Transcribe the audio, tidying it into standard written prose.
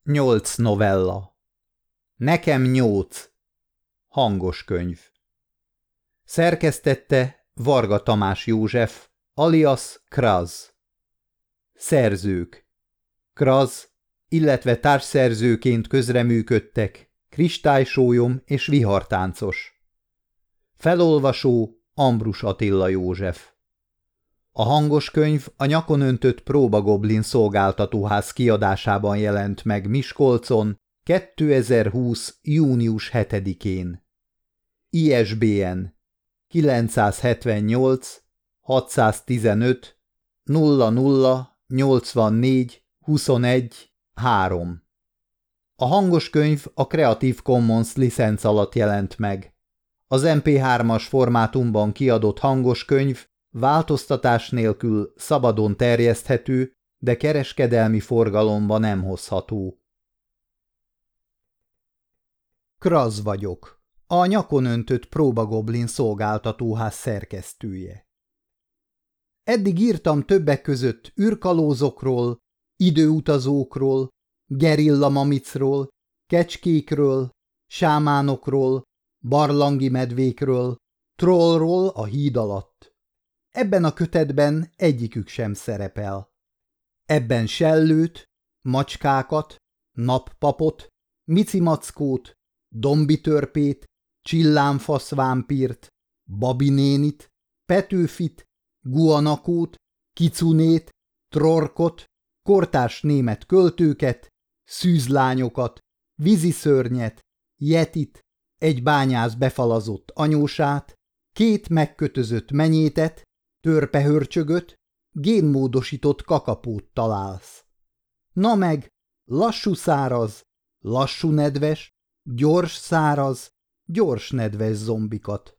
8 novella. Nekem 8. Hangos könyv. Szerkesztette Varga Tamás József, alias Kraz. Szerzők: Kraz, illetve társszerzőként közreműködtek Kristálysólyom és Vihartáncos. Felolvasó Ambrus Attila József. A hangos könyv a Nyakon öntött Próbagoblin szolgáltatóház kiadásában jelent meg Miskolcon 2020. június 7-én. ISBN 978 615 00 84 21 3. A hangos könyv a Creative Commons licenc alatt jelent meg. Az MP3-as formátumban kiadott hangos könyv változtatás nélkül szabadon terjeszthető, de kereskedelmi forgalomba nem hozható. Kraz vagyok, a Nyakon öntött Próbagoblin szolgáltatóház szerkesztője. Eddig írtam többek között űrkalózokról, időutazókról, gerillamamicról, kecskékről, sámánokról, barlangi medvékről, trollról a híd alatt. Ebben a kötetben egyikük sem szerepel. Ebben sellőt, macskákat, nappapot, micimackót, dombitörpét, csillámfasz-vámpírt, babinénit, petőfit, guanakót, kicunét, trorkot, kortárs német költőket, szűzlányokat, víziszörnyet, yetit, egy bányász befalazott anyósát, két megkötözött menyétet, törpehörcsögöt, génmódosított kakapót találsz. Na meg lassú száraz, lassú nedves, gyors száraz, gyors nedves zombikat.